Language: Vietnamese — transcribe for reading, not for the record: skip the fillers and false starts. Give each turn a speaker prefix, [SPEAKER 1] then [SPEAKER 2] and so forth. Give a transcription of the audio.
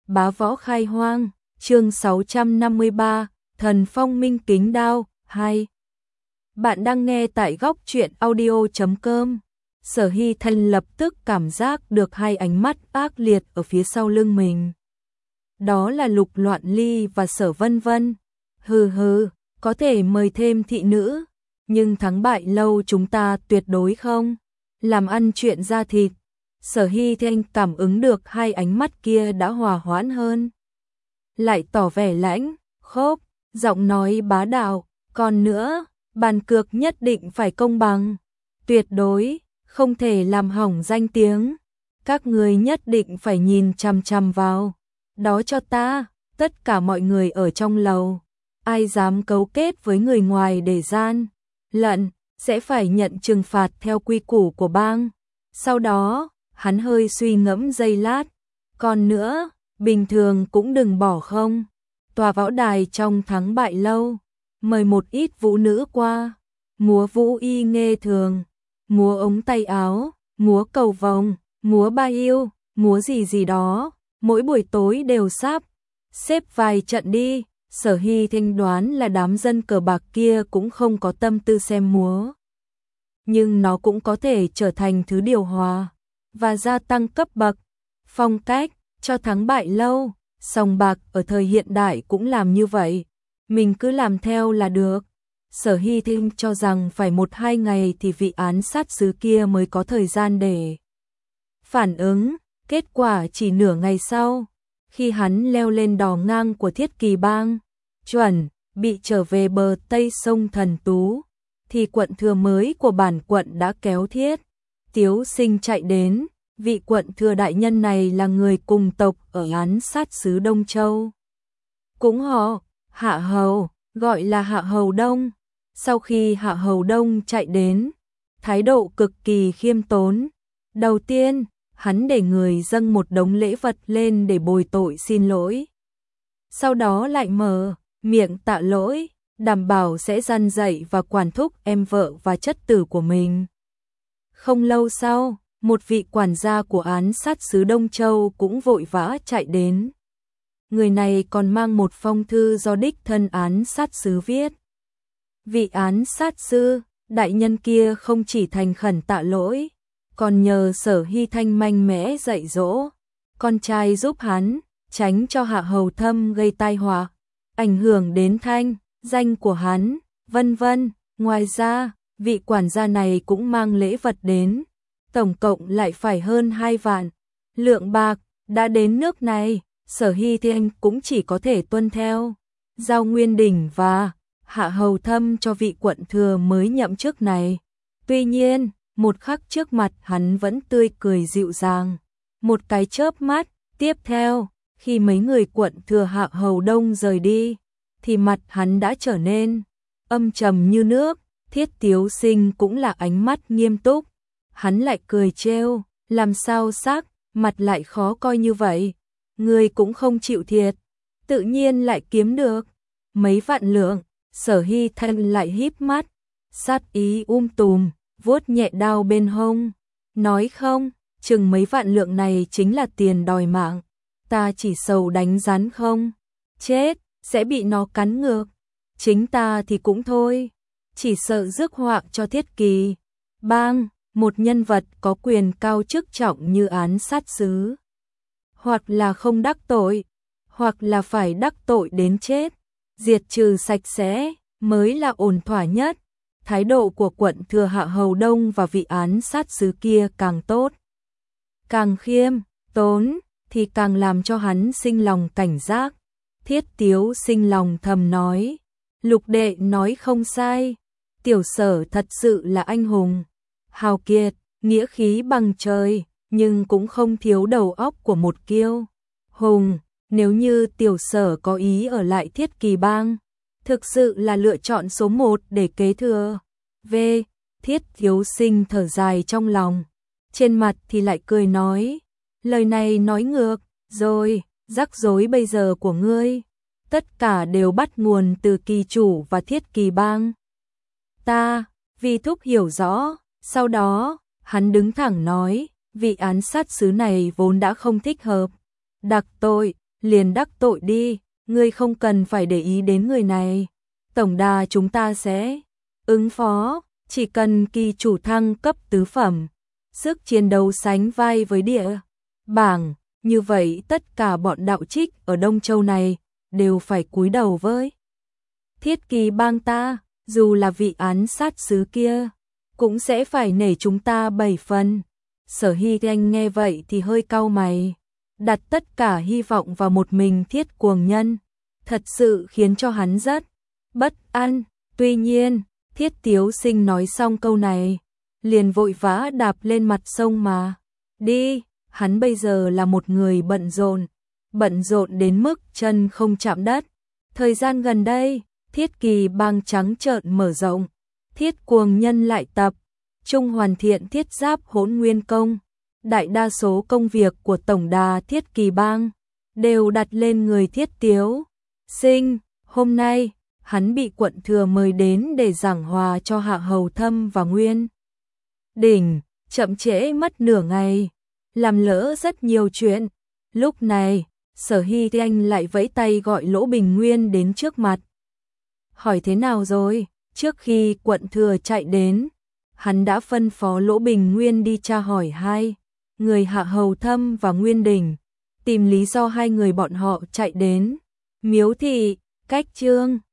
[SPEAKER 1] Bá võ khai hoang, chương 653, Thần phong minh kính đao, 2. Bạn đang nghe tại góc truyện audio.com. Sở Hy Thanh lập tức cảm giác được hai ánh mắt ác liệt ở phía sau lưng mình. Đó là Lục Loạn Ly và Sở Vân Vân. Hừ, có thể mời thêm thị nữ, nhưng thắng bại lâu chúng ta tuyệt đối không làm ăn chuyện da thịt. Sở Hy Thanh cảm ứng được hai ánh mắt kia đã hòa hoãn hơn, lại tỏ vẻ lãnh khốc, giọng nói bá đạo, còn nữa, bàn cược nhất định phải công bằng, tuyệt đối không thể làm hỏng danh tiếng, các người nhất định phải nhìn chằm chằm vào đó cho ta. Tất cả mọi người ở trong lầu, ai dám cấu kết với người ngoài để gian lận sẽ phải nhận trừng phạt theo quy củ của bang. Sau đó hắn hơi suy ngẫm giây lát, còn nữa, bình thường cũng đừng bỏ không. Tòa võ đài trong thắng bại lâu, mời một ít vũ nữ qua, múa vũ y nghê thường, múa ống tay áo, múa cầu vồng, múa ba yêu, múa gì đó, mỗi buổi tối đều xếp vài trận đi. Sở Hy Thanh đoán là đám dân cờ bạc kia cũng không có tâm tư xem múa, nhưng nó cũng có thể trở thành thứ điều hòa và gia tăng cấp bậc, phong cách cho thắng bại lâu. Sòng bạc ở thời hiện đại cũng làm như vậy, mình cứ làm theo là được. Sở Hy Thanh cho rằng phải 1-2 ngày thì vị án sát sứ kia mới có thời gian để phản ứng, kết quả chỉ nửa ngày sau, khi hắn leo lên đò ngang của Thiết Kỳ Bang, chuẩn bị trở về bờ Tây sông Thần Tú, thì quận thừa mới của bản quận đã kéo Thiết Tiếu Sinh chạy đến. Vị quận thừa đại nhân này là người cùng tộc ở án sát xứ Đông Châu, cũng họ Hạ Hầu, gọi là Hạ Hầu Đông. Sau khi Hạ Hầu Đông chạy đến, thái độ cực kỳ khiêm tốn. Đầu tiên, hắn để người dâng một đống lễ vật lên để bồi tội xin lỗi, sau đó lại mở miệng tạ lỗi, đảm bảo sẽ răn dạy và quản thúc em vợ và chất tử của mình. Không lâu sau, một vị quản gia của án sát xứ Đông Châu cũng vội vã chạy đến. Người này còn mang một phong thư do đích thân án sát xứ viết. Vị án sát sư đại nhân kia không chỉ thành khẩn tạ lỗi, còn nhờ Sở Hy Thanh mạnh mẽ dạy dỗ con trai giúp hắn, tránh cho Hạ Hầu Thâm gây tai họa, ảnh hưởng đến thanh danh của hắn, vân vân. Ngoài ra, vị quản gia này cũng mang lễ vật đến, tổng cộng lại phải hơn 2 vạn lượng bạc. Đã đến nước này, Sở Hy Thanh cũng chỉ có thể tuân theo giao Nguyên Đỉnh và Hạ Hầu Thâm cho vị quận thừa mới nhậm chức này. Tuy nhiên, một khắc trước mặt hắn vẫn tươi cười dịu dàng. Một cái chớp mắt, tiếp theo, khi mấy người quận thừa Hạ Hầu Đông rời đi, thì mặt hắn đã trở nên âm trầm như nước. Thiết Tiếu Sinh cũng là ánh mắt nghiêm túc. Hắn lại cười trêu, làm sao sắc mặt lại khó coi như vậy, người cũng không chịu thiệt, tự nhiên lại kiếm được mấy vạn lượng. Sở Hy Thanh lại híp mắt, sát ý tùm, vuốt nhẹ đao bên hông, nói không, chừng mấy vạn lượng này chính là tiền đòi mạng, ta chỉ sầu đánh rắn không chết, sẽ bị nó cắn ngược, chính ta thì cũng thôi, chỉ sợ rước họa cho Thiết Kỳ Bang. Một nhân vật có quyền cao chức trọng như án sát xứ, hoặc là không đắc tội, hoặc là phải đắc tội đến chết, diệt trừ sạch sẽ mới là ổn thỏa nhất. Thái độ của quận thừa Hạ Hầu Đông và vị án sát xứ kia càng tốt, càng khiêm tốn, thì càng làm cho hắn sinh lòng cảnh giác. Thiết Tiếu Sinh lòng thầm nói, Lục đệ nói không sai, tiểu Sở thật sự là anh hùng hào kiệt, nghĩa khí bằng trời, nhưng cũng không thiếu đầu óc của một kiêu hùng. Nếu như tiểu Sở có ý ở lại Thiết Kỳ Bang, thực sự là lựa chọn số 1 để kế thừa. Thiết Tiếu Sinh thở dài trong lòng, trên mặt thì lại cười nói, lời này nói ngược rồi, rắc rối bây giờ của ngươi, tất cả đều bắt nguồn từ Kỳ chủ và Thiết Kỳ Bang. Ta, vì thúc hiểu rõ. Sau đó, hắn đứng thẳng nói, vị án sát xứ này vốn đã không thích hợp đặc tội, liền đắc tội đi, ngươi không cần phải để ý đến người này. Tổng đà chúng ta sẽ ứng phó, chỉ cần kỳ chủ thăng cấp tứ phẩm, sức chiến đấu sánh vai với địa bảng, như vậy tất cả bọn đạo trích ở Đông Châu này đều phải cúi đầu với Thiết Kỳ bang ta, dù là vị án sát sứ kia, cũng sẽ phải nể chúng ta 7 phần. Sở Hy Anh nghe vậy thì hơi cau mày, đặt tất cả hy vọng vào một mình Thiết Cuồng Nhân, thật sự khiến cho hắn rất bất an. Tuy nhiên, Thiết Tiếu Sinh nói xong câu này, liền vội vã đạp lên mặt sông mà đi. Hắn bây giờ là một người bận rộn đến mức chân không chạm đất. Thời gian gần đây, Thiết Kỳ bang trắng trợn mở rộng, Thiết Cuồng Nhân lại tập trung hoàn thiện thiết giáp Hỗn Nguyên công. Đại đa số công việc của tổng đà Thiết Kỳ bang đều đặt lên người Thiết Tiếu Sinh. Hôm nay, hắn bị quận thừa mời đến để giảng hòa cho Hạ Hầu Thâm và Nguyên Đỉnh, chậm trễ mất nửa ngày, làm lỡ rất nhiều chuyện. Lúc này, Sở Hy Anh lại vẫy tay gọi Lỗ Bình Nguyên đến trước mặt. Hỏi thế nào rồi? Trước khi quận thừa chạy đến, hắn đã phân phó Lỗ Bình Nguyên đi tra hỏi hai người Hạ Hầu Thâm và Nguyên Đỉnh, tìm lý do hai người bọn họ chạy đến Miếu Thị, cách Trương